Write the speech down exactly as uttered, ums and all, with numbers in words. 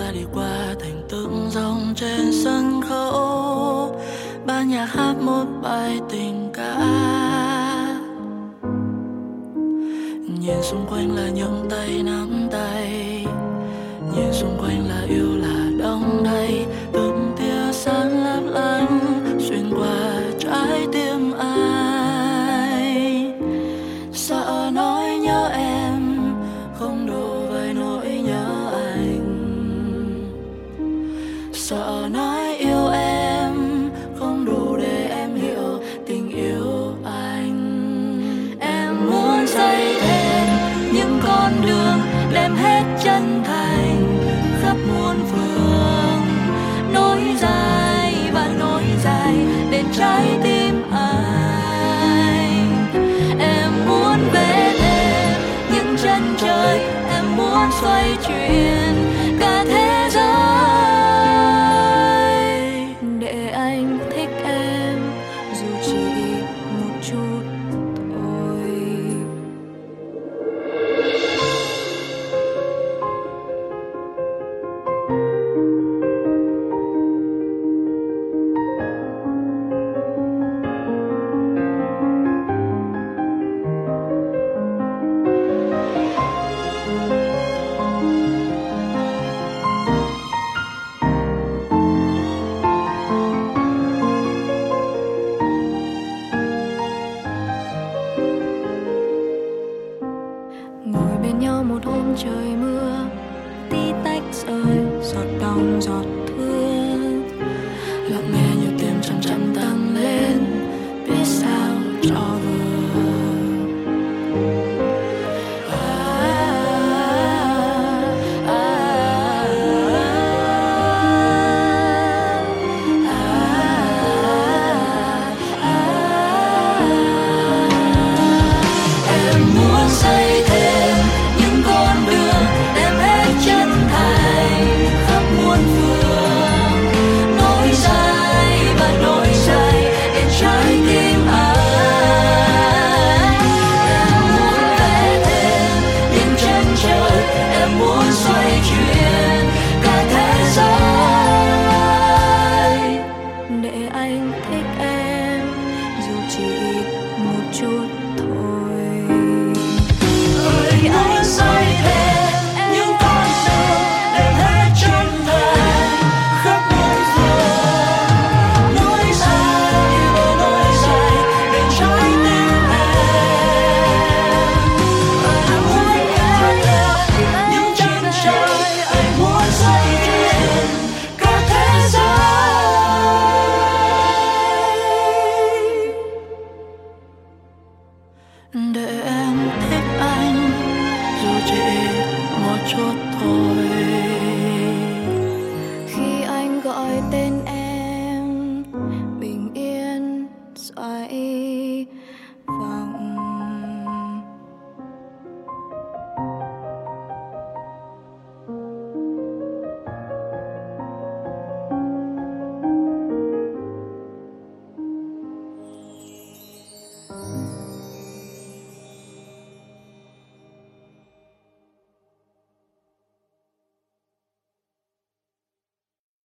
ta đi qua thành tượng rồng trên sân khấu, ban nhạc hát một bài tình ca. Nhìn xung quanh là những tay nắm tay, nhìn xung quanh là yêu là đông đầy, từng tia sáng lấp lánh xuyên qua trái tim ai. Sợ nói nhớ em không đủ với nỗi nhớ anh, sợ nói yêu em không đủ để em hiểu tình yêu anh. Em muốn xây thêm những con đường đem hết chân thành khắp muôn phương, nối dài và nối dài đến trái tim anh. Em muốn vẽ thêm những chân trời, em muốn xoay chuyển cả thế giới để anh thích em dù chỉ một chút thôi. Ngồi bên nhau một hôm trời mưa, tí tách rơi giọt đong giọt thương, lặng nghe nhịp tim chậm chậm tăng lên, biết sao cho vừa. À, à, à, à, à. Em muốn xây thêm những con đường đem hết chân thành khắp muôn phương, nối dài và nối dài đến trái tim anh. Em muốn vẽ thêm những chân trời, em muốn xoay chuyển cả thế giới để anh thích em dù chỉ một chút thôi. Ơi anh xây thêm những con đường đem hết chân thành khắp muôn phương, nối dài và nối dài đến trái tim em. Anh muốn vẽ thêm những chân trời, anh muốn xoay chuyển cả thế giới để em thích anh dù chỉ một chút